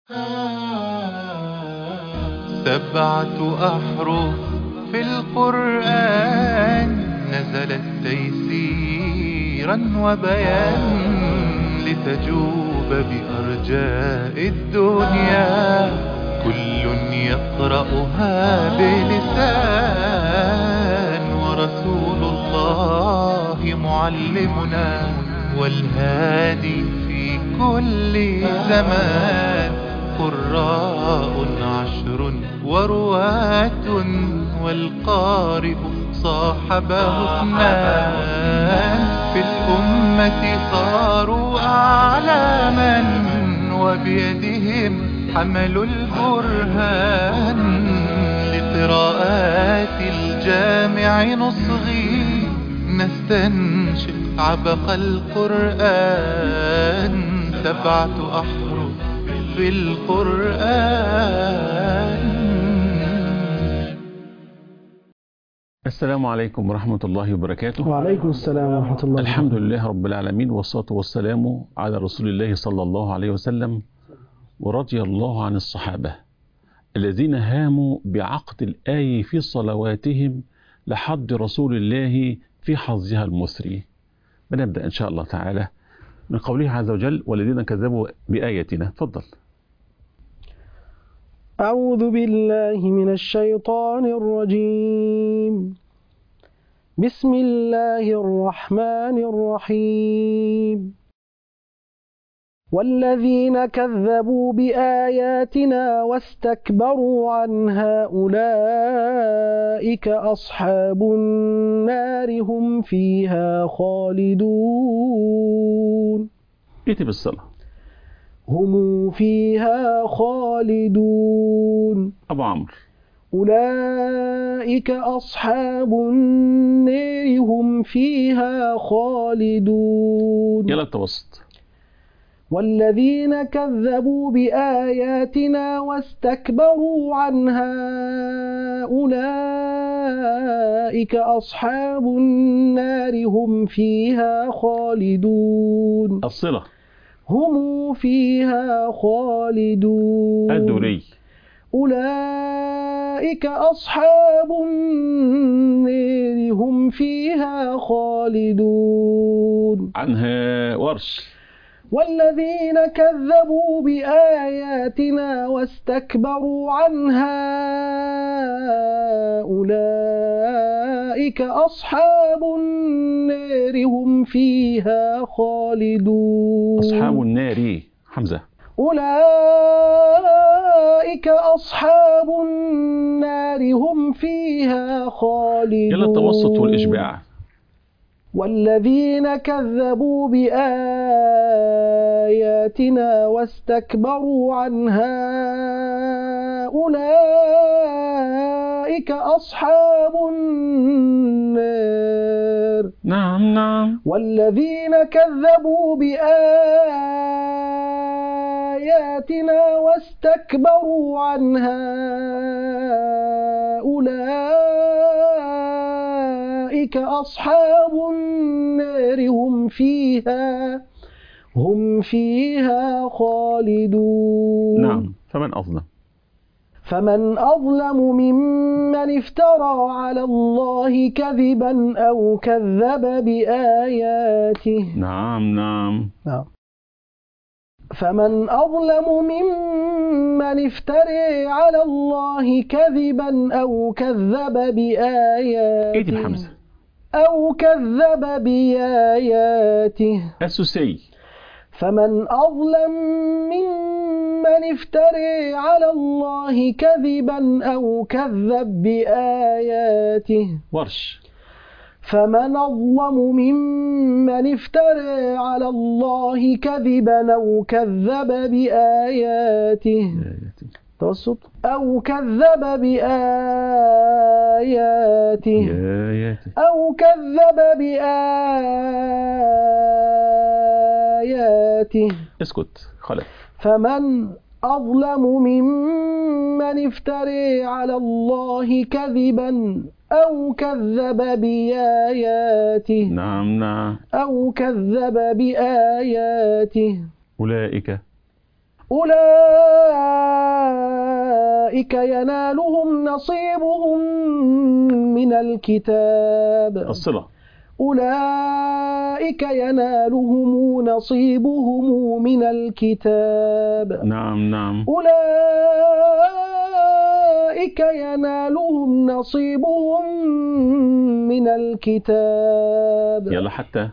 7 أحرف في القرآن نزلت تيسيرا وبيان لتجوب بأرجاء الدنيا، كل يقرأها بلسان، ورسول الله معلمنا والهادي في كل زمان. قراء 10 ورواة والقارئ صاحبه 2، في الأمة صاروا أعلاما وبيدهم حملوا البرهان. لقراءات الجامع نصغي نستنشق عبق القرآن، 7 أحرف في القرآن. السلام عليكم ورحمة الله وبركاته. وعليكم السلام ورحمة الله. الحمد لله رب العالمين، والصلاة والسلام على رسول الله صلى الله عليه وسلم، ورضي الله عن الصحابة الذين هاموا بعقد الآية في صلواتهم لحد رسول الله في حظها المثري. بنبدأ إن شاء الله تعالى من قوله عز وجل: والذين كذبوا بآياتنا. تفضل. أعوذ بالله من الشيطان الرجيم. بسم الله الرحمن الرحيم. والذين كذبوا بآياتنا واستكبروا عنها أولئك أصحاب النار هم فيها خالدون. ائت بالصلاة. هم فيها خالدون. أبو عمرو. أولئك أصحاب النار هم فيها خالدون. يلا التوسط. والذين كذبوا بآياتنا واستكبروا عنها أولئك أصحاب النار هم فيها خالدون. الصلة. هم فيها خالدون. الدوري. أولئك أصحاب النار هم فيها خالدون. عنها ورش. والذين كذبوا بآياتنا واستكبروا عنها أولئك أصحاب النار هم فيها خالدون. أصحاب النار. حمزة. أولئك أصحاب النار هم فيها خالدون. يلا التوسط والإشباع. والذين كذبوا بآياتنا واستكبروا عنها أولئك أصحاب النار. نعم نعم. والذين كذبوا بآياتنا واستكبروا عنها أولئك أصحاب النار هم فيها خالدون. نعم. فمن أظلم ممن افترى على الله كذبا أو كذب بآياته. نعم. فمن أظلم ممن افترى على الله كذبا أو كذب بآياته. أو كذب بآياته. السوسي. فمن أظلم ممن افترى على الله كذبا أو كذب بآياته. ورش. فمن أظلم ممن افترى على الله كذبا أو كذب بآياته. توسط. أو كذب بآياته. أو كذب بآياته. اسكت. خلف. فمن أظلم ممن افترى على الله كذبا أو كذب بآياته. نعم. أو كذب بآياته. أولئك أولئك ينالهم نصيبهم من الكتاب. الصلة. أولئك ينالهم نصيبهم من الكتاب. نعم نعم. أولئك ينالهم نصيبهم من الكتاب. يلا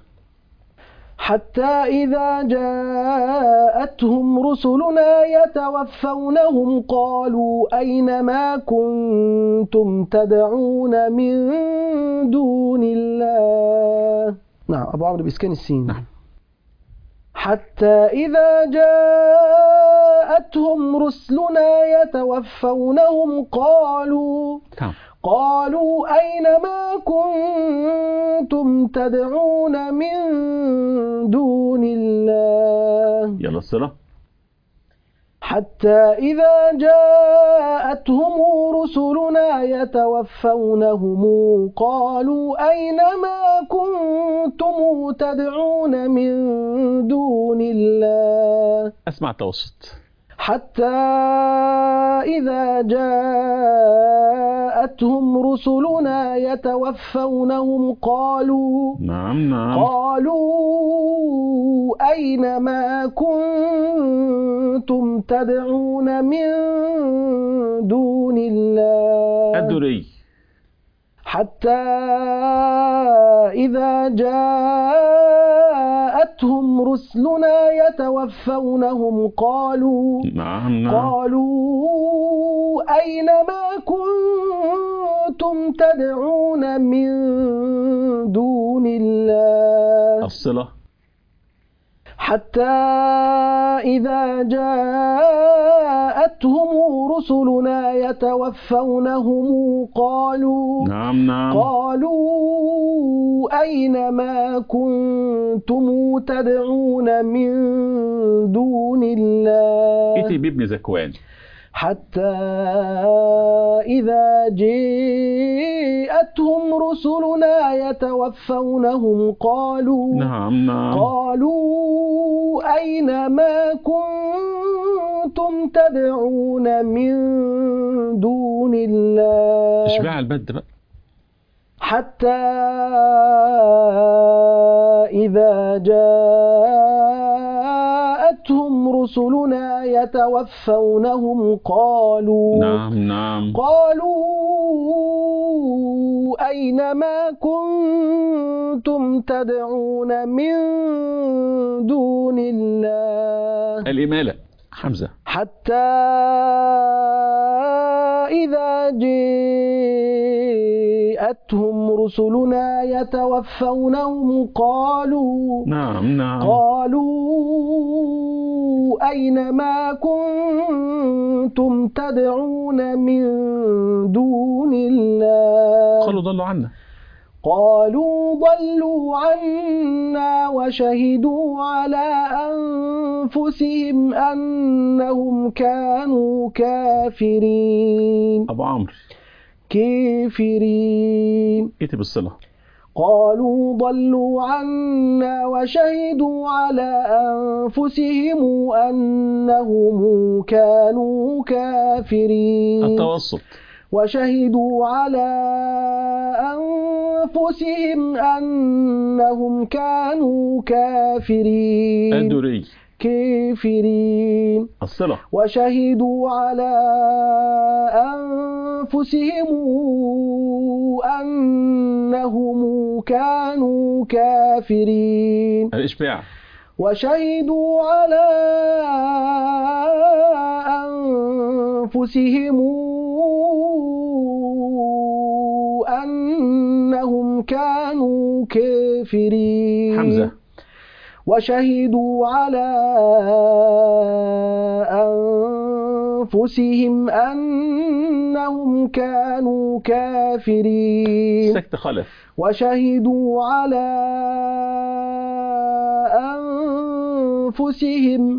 حتى إذا جاءتهم رسلنا يتوفونهم قالوا أين ما كنتم تدعون من دون الله. نعم أبو عمرو بإسكان السين. نعم. حتى إذا جاءتهم رسلنا يتوفونهم قالوا أين ما كنتم تدعون من دون الله. يلا الصلاة. حتى إذا جاءتهم رسلنا يتوفونهم قالوا أين ما كنتم تدعون من دون الله. أسمع التوسط. حتى إذا جاءتهم رسلنا يتوفونهم قالوا أين ما كنتم تدعون من دون الله. الدري. حتى إذا جاءتهم رسلنا يتوفونهم قالوا أين ما كنتم تدعون من دون الله. الصلة. حتى إذا جاءتهم رسلنا يتوفونهم قالوا أين ما كنتم تدعون من دون الله. إتي بابن زكوان. حتى إذا جاءتهم رسلنا يتوفونهم قالوا أين ما كنتم تدعون من دون الله. اشبع البد بقى. حتى إذا جاءتهم رسلنا يتوفونهم قالوا أين ما كنتم تدعون من دون الله. الإمالة حمزة. حتى إذا جاءتهم رسلنا يتوفونهم قالوا أين ما كنتم تدعون من دون الله. قالوا ضلوا عنا وشهدوا على أنفسهم أنهم كانوا كافرين. أبو عمرو. كافرين. إيه بالصلة. قالوا ضلوا عنا وشهدوا على أنفسهم أنهم كانوا كافرين. التوسط. وشهدوا على أنفسهم أنهم كانوا كافرين. الدري. كافرين. الصلة. وشهدوا على أنفسهم أنهم كانوا كافرين. الإشباع. وشهدوا على أنفسهم أنهم كانوا كافرين. حمزة. وشهدوا على أنفسهم أنهم كانوا كافرين. سكت خلف. وشهدوا على أنفسهم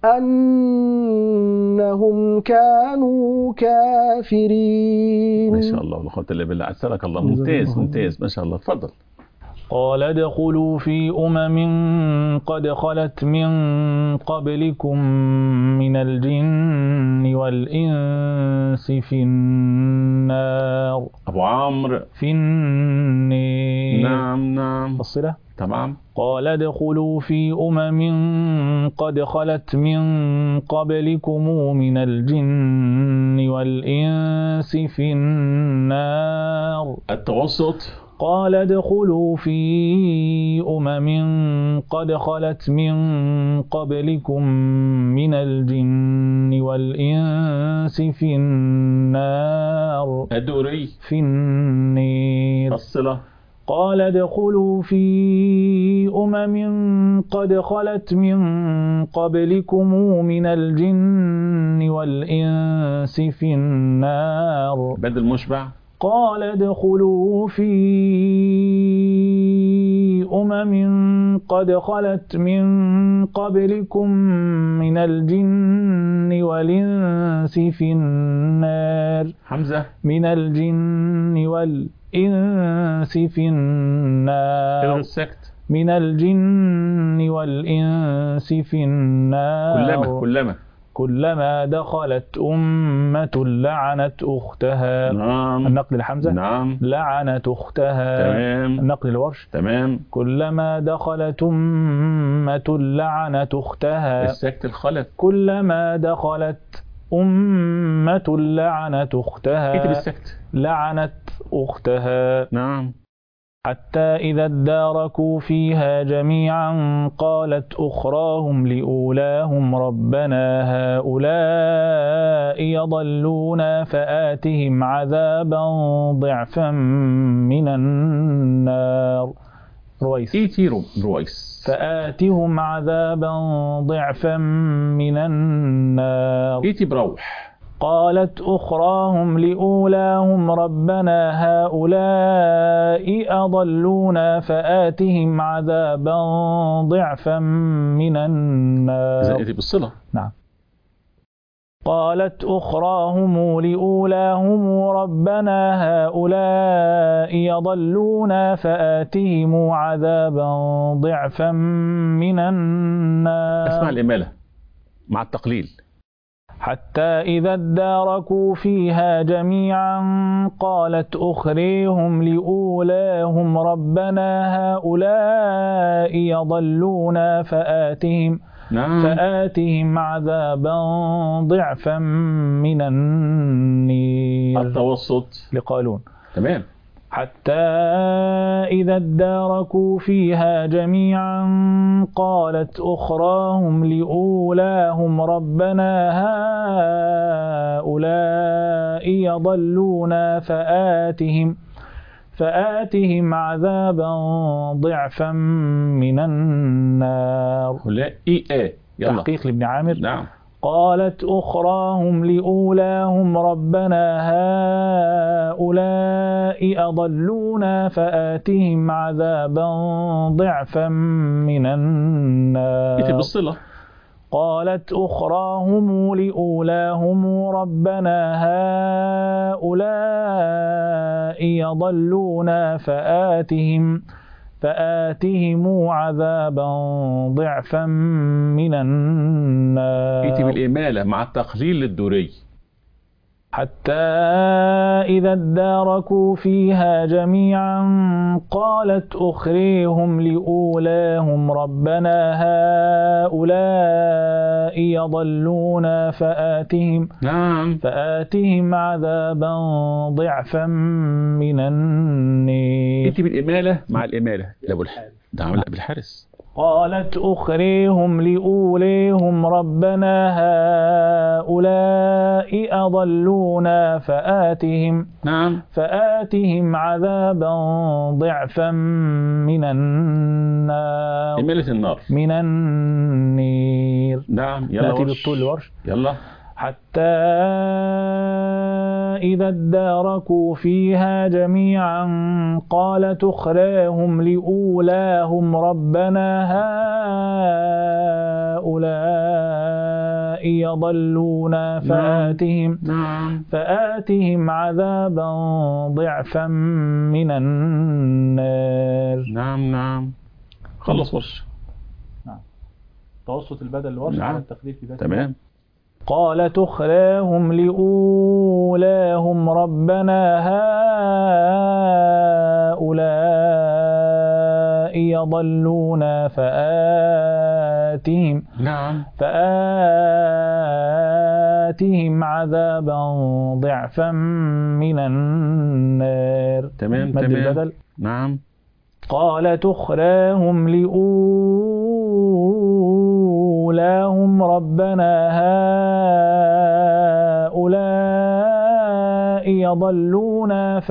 أنهم كانوا كافرين. ما شاء الله، لا قوة إلا بالله. عسلك الله. ممتاز ما شاء الله. تفضل. قال ادخلوا في قد خلت من قبلكم من الجن والإنس والإنس في النار. أبو عمرو. في النار. نعم. الصلة تمام. قال ادخلوا في قد خلت من قبلكم من الجن والإنس في النار. التوسط. قال ادخلوا في قد خلت من قبلكم من الجن والإنس في النار. الدوري. في النار. الصلة. قال ادخلوا في قد خلت من قبلكم من الجن والإنس في النار. بدل مشبع. قال ادخلوا في قد خلت من قبلكم من الجن والإنس في النار. حمزة. من الجن والإنس في النار. السكت. من الجن والإنس في النار. كلما دخلت أمة لعنت أختها. نعم. النقل الحمزة. نعم. لعنت أختها. تمام. النقل الورش. تمام. كلما دخلت أمة لعنت أختها. السكت الخلف. كلما دخلت أمة لعنت أختها. اكتب السكت. لعنت أختها. نعم. حتى إذا اداركوا فيها جميعا قالت أخراهم لأولاهم ربنا هؤلاء يضلونا فآتهم عذابا ضعفا من النار. رويس. فآتهم عذابا ضعفا من النار. بروح. قالت أخراهم لأولاهم ربنا هؤلاء أضلونا فآتهم عذابا ضعفا من النار. زائد بالصلة. نعم. قالت أخراهم لأولاهم ربنا هؤلاء يضلونا فآتهم عذابا ضعفا من النار. اسمع الإمالة مع التقليل. حتى إذا اداركوا فيها جميعا قالت أخريهم لأولاهم ربنا هؤلاء يضلونا فآتهم عذابا ضعفا من النار. التوسط لقالون. تمام. حتى إذا اداركوا فيها جميعا قالت أخراهم لأولاهم ربنا هؤلاء يضلونا فآتهم عذابا ضعفا من النار. يلا. تحقيق لابن عامر. نعم. قالت أخراهم لأولاهم ربنا هؤلاء أضلونا فآتهم عذابا ضعفا من النار. بالصلة. قالت أخراهم لأولاهم ربنا هؤلاء يضلونا فآتهم عذابا ضعفا من النار. بالإمالة مع التقليل للدوري. حتى إذا اداركوا فيها جميعا قالت أخريهم لأولاهم ربنا هؤلاء يضلونا فآتهم عذابا ضعفا من النار. بالإمالة مع الإمالة لأبو الحارس. قالت أخريهم لأوليهم ربنا هؤلاء أضلونا فآتهم عذابا ضعفا من النار. من النار. نعم. نأتي بالطول ورش. يلا. حتى إذا اداركوا فيها جميعا قالت أخراهم لأولاهم ربنا هؤلاء يضلونا فآتهم عذابا ضعفا من النار. نعم. خلص ورش. نعم. توسط البدل الورش على التقدير في ذات. تمام. قالت أخراهم لأولاهم ربنا هؤلاء يضلونا فآتهم عذابا ضعفا من النار. تمام. مد البدل. نعم. قالت أخراهم لأولاهم ربنا هؤلاء يضلونا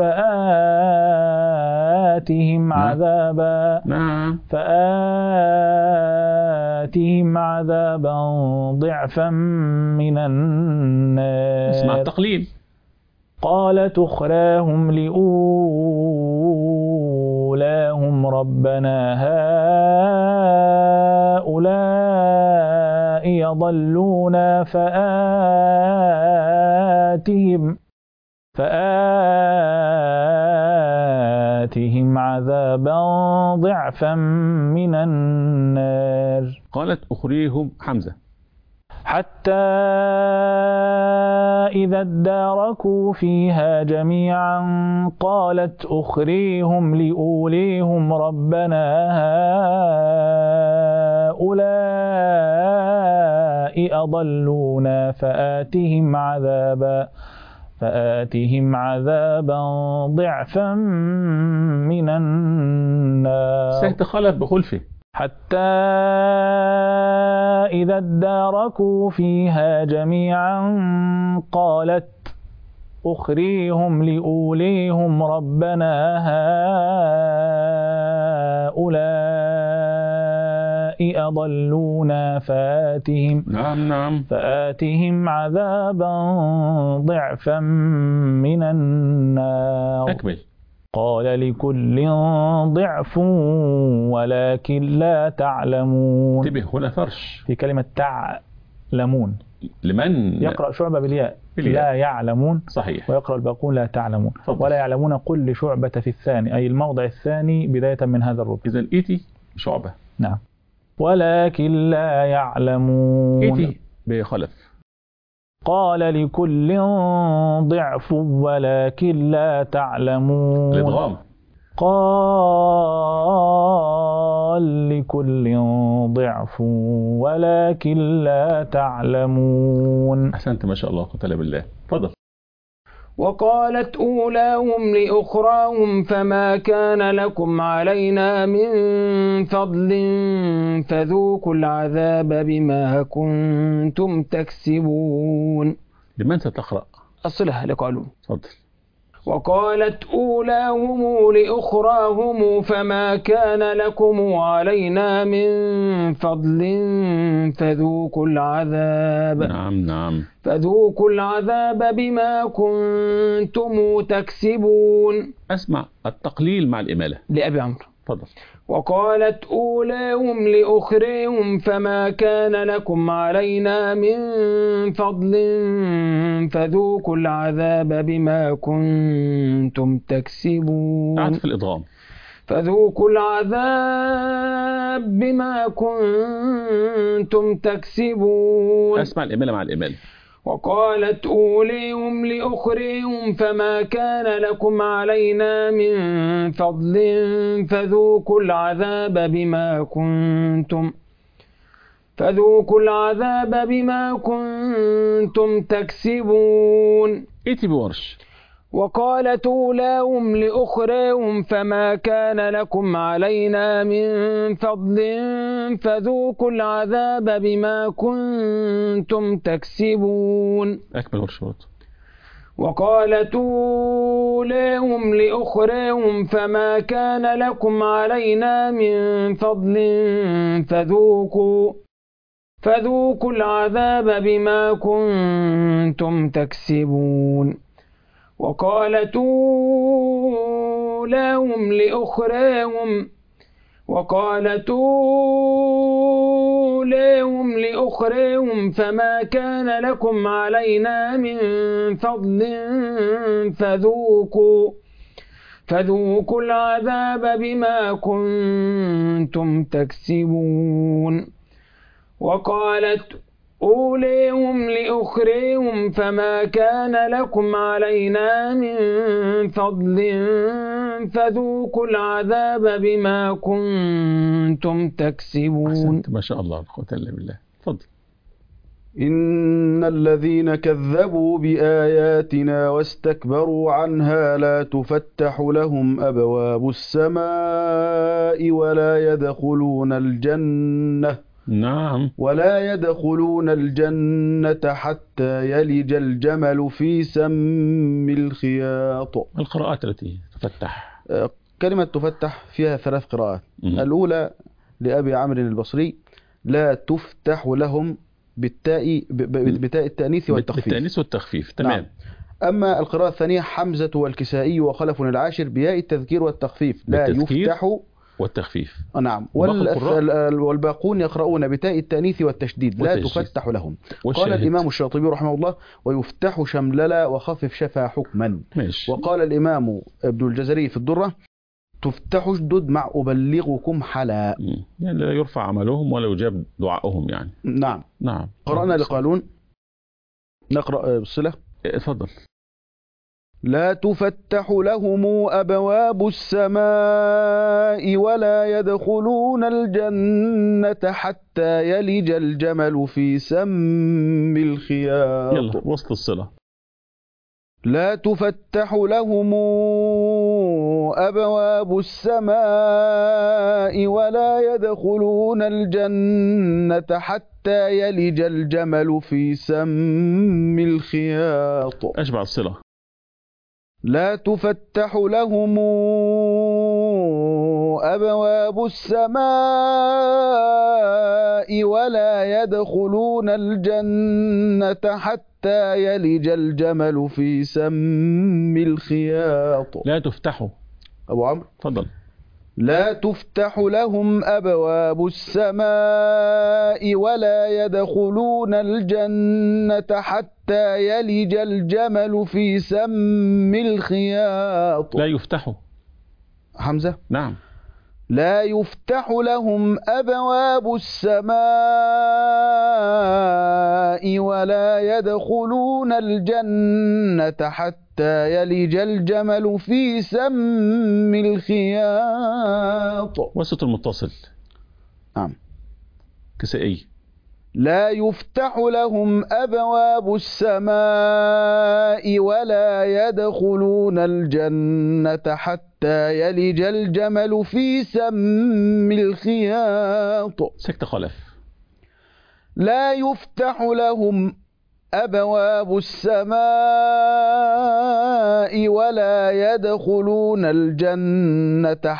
فآتهم عذابا ضعفا من النار. اسمع التقليل. قالت أخراهم لأولاهم ربنا هؤلاء يضلونا فآتهم عذابا ضعفا من النار. قالت أخريهم حمزة. حتى إذا اداركوا فيها جميعا قالت أخريهم لأوليهم ربنا هؤلاء أضلونا فآتهم عذابا ضعفا من النار. سيتخلف بخلفه. حتى إذا اداركوا فيها جميعا قالت أخريهم لأوليهم ربنا هؤلاء أضلونا فآتهم عذابا ضعفا من النار. أكمل. قال لكل ضعف ولكن لا تعلمون. انتبه هنا فرش في كلمة تعلمون. لمن يقرأ شعبة بالياء لا يعلمون. صحيح. ويقرأ الباقون لا تعلمون. فضل. ولا يعلمون قل لشعبة في الثاني أي الموضع الثاني بداية من هذا الربع. إذا إيتي شعبة. نعم. ولكن لا يعلمون. إيتي بخلف. قال لكل ضعف ولكن لا تعلمون. الإدغام. قال لكل ضعف ولكن لا تعلمون. أحسنت ما شاء الله قتل بالله. تفضل. وقالت أولاهم لأخراهم فما كان لكم علينا من فضل فذوقوا العذاب بما كنتم تكسبون. لمن ستقرأ؟ أصلها لك علوم. تفضل. وقالت أولاهم لأخراهم فما كان لكم علينا من فضل فذوقوا العذاب. نعم. فذوقوا العذاب بما كنتم تكسبون. أسمع التقليل مع الإمالة لأبي عمرو. تفضل. وقالت أولاهم لأخرهم فما كان لكم علينا من فضل فذوقوا العذاب بما كنتم تكسبون. أعد في الإدغام. فذوقوا العذاب بما كنتم تكسبون. أسمع الإمالة مع الإمالة. وقالت أوليهم لأخريهم فما كان لكم علينا من فضل فذوقوا العذاب بما كنتم تكسبون. إيتي بورش. وقالت أولاهم لأخريهم فما كان لكم علينا من فضل فذوقوا العذاب بما كنتم تكسبون. أكمل ورشوت. وقالت أولاهم لأخريهم فما كان لكم علينا من فضل فذوقوا العذاب بما كنتم تكسبون. وقالت أولاهم لأخريهم فما كان لكم علينا من فضل فذوقوا العذاب بما كنتم تكسبون. أوليهم لأخريهم فما كان لكم علينا من فضل فذوقوا العذاب بما كنتم تكسبون. أحسنت، ما شاء الله، لا قوة إلا بالله. اتفضل. إن الذين كذبوا بآياتنا واستكبروا عنها لا تفتح لهم أبواب السماء ولا يدخلون الجنة حتى يلج الجمل في سم الخياط. القراءات التي تفتح. كلمة تفتح فيها 3 قراءات. الأولى لأبي عمرو البصري: لا تفتح لهم بتاء التأنيث والتخفيف. بالتأنيث والتخفيف، تمام. نعم. أما القراءة الثانية حمزة والكسائي وخلف العاشر بياء التذكير والتخفيف، لا يفتح والتخفيف. نعم. والباقون يقرؤون بتاء التأنيث والتشديد، لا تفتح لهم. قال الإمام الشاطبي رحمه الله: ويفتح شمللا وخفف شفا حكما. ماشي. وقال الإمام ابن الجزري في الدرة: تفتح اشدد مع أبلغكم حلا. يعني لا يرفع عملهم ولا يجاب دعائهم يعني. نعم. نعم. قرأنا لقالون. نقرأ بالصلة. اتفضل. لا تفتح لهم أبواب السماء ولا يدخلون الجنة حتى يلج الجمل في سم الخياط. يلا وسط الصلة. لا تفتح لهم أبواب السماء ولا يدخلون الجنة حتى يلج الجمل في سم الخياط. أشبع الصلة. لا تفتح لهم أبواب السماء ولا يدخلون الجنة حتى يلج الجمل في سم الخياط. لا تفتحوا. أبو عمرو تفضل. لا تفتح لهم أبواب السماء ولا يدخلون الجنة حتى يلج الجمل في سم الخياط. لا يفتحوا. حمزة. نعم. لا يفتح لهم أبواب السماء ولا يدخلون الجنة حتى يلج الجمل في سم الخياط. وسط المتصل. نعم. كسائي. لا يفتح لهم أبواب السماء ولا يدخلون الجنة حتى يلج الجمل في سم الخياط. سكت خلف. لا يفتح لهم أبواب السماء ولا يدخلون الجنة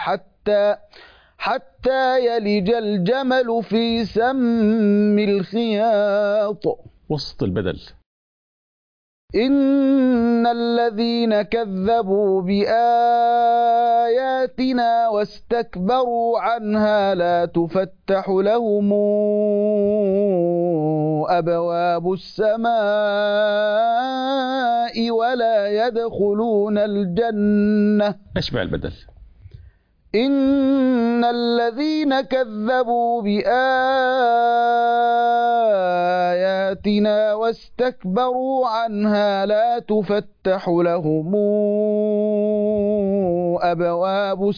حتى يلج الجمل في سم الخياط. وسط البدل. إن الذين كذبوا بآياتنا واستكبروا عنها لا تفتح لهم أبواب السماء ولا يدخلون الجنة. أشبع البدل. إن الذين كذبوا بآياتنا واستكبروا عنها لا تفتح لهم أبواب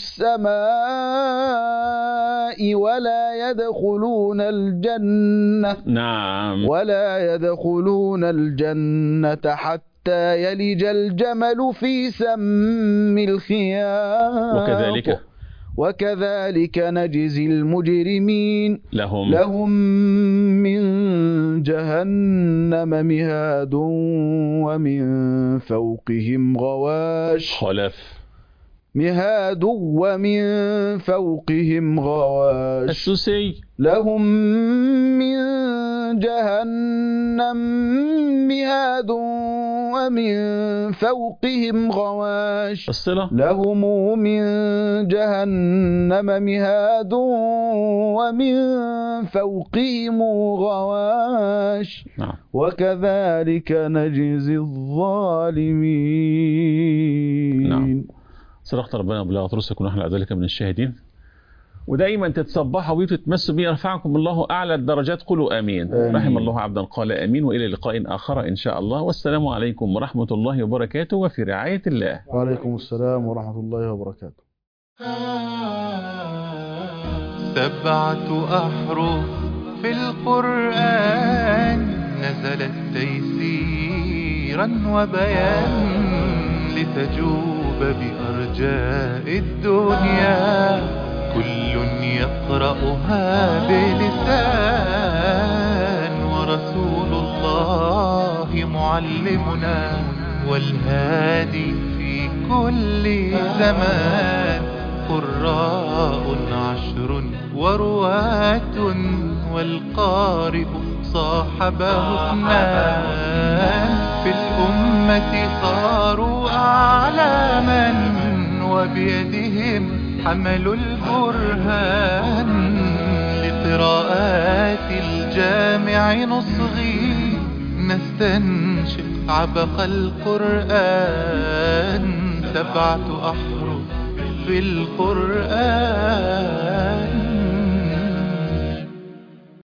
السماء ولا يدخلون الجنة. نعم. ولا يدخلون الجنة حتى يلج الجمل في سم الخياط. وكذلك نجزي المجرمين. لهم من جهنم مهاد ومن فوقهم غواش. خلف. مهاد ومن فوقهم غواش. السوسي. لهم من جهنم مهاد ومن فوقهم غواش. الصلة. لهم من جهنم مهاد ومن فوقهم غواش. نعم. وكذلك نجزي الظالمين. نعم. صدقت ربنا بلغت رسلك ونحن على ذلك من الشاهدين. ودايما تتصبحوا بيه وتتمسوا بيه، يرفعكم الله أعلى الدرجات. قولوا آمين. رحم الله عبدا قال آمين. وإلى لقاء آخر إن شاء الله، والسلام عليكم ورحمة الله وبركاته، وفي رعاية الله. وعليكم السلام ورحمة الله وبركاته. 7 أحرف في القرآن نزلت تيسيرا وبيان لتجوب بأرجاء الدنيا، كل يقرأها بلسان، ورسول الله معلمنا والهادي في كل زمان. قراء 10 ورواة والقارئ صاحبه 2، في الأمة صاروا أعلاما وبيدهم حملوا البرهان. لقراءات الجامع نصغي نستنشق عبق القرآن، 7 أحرف في القرآن.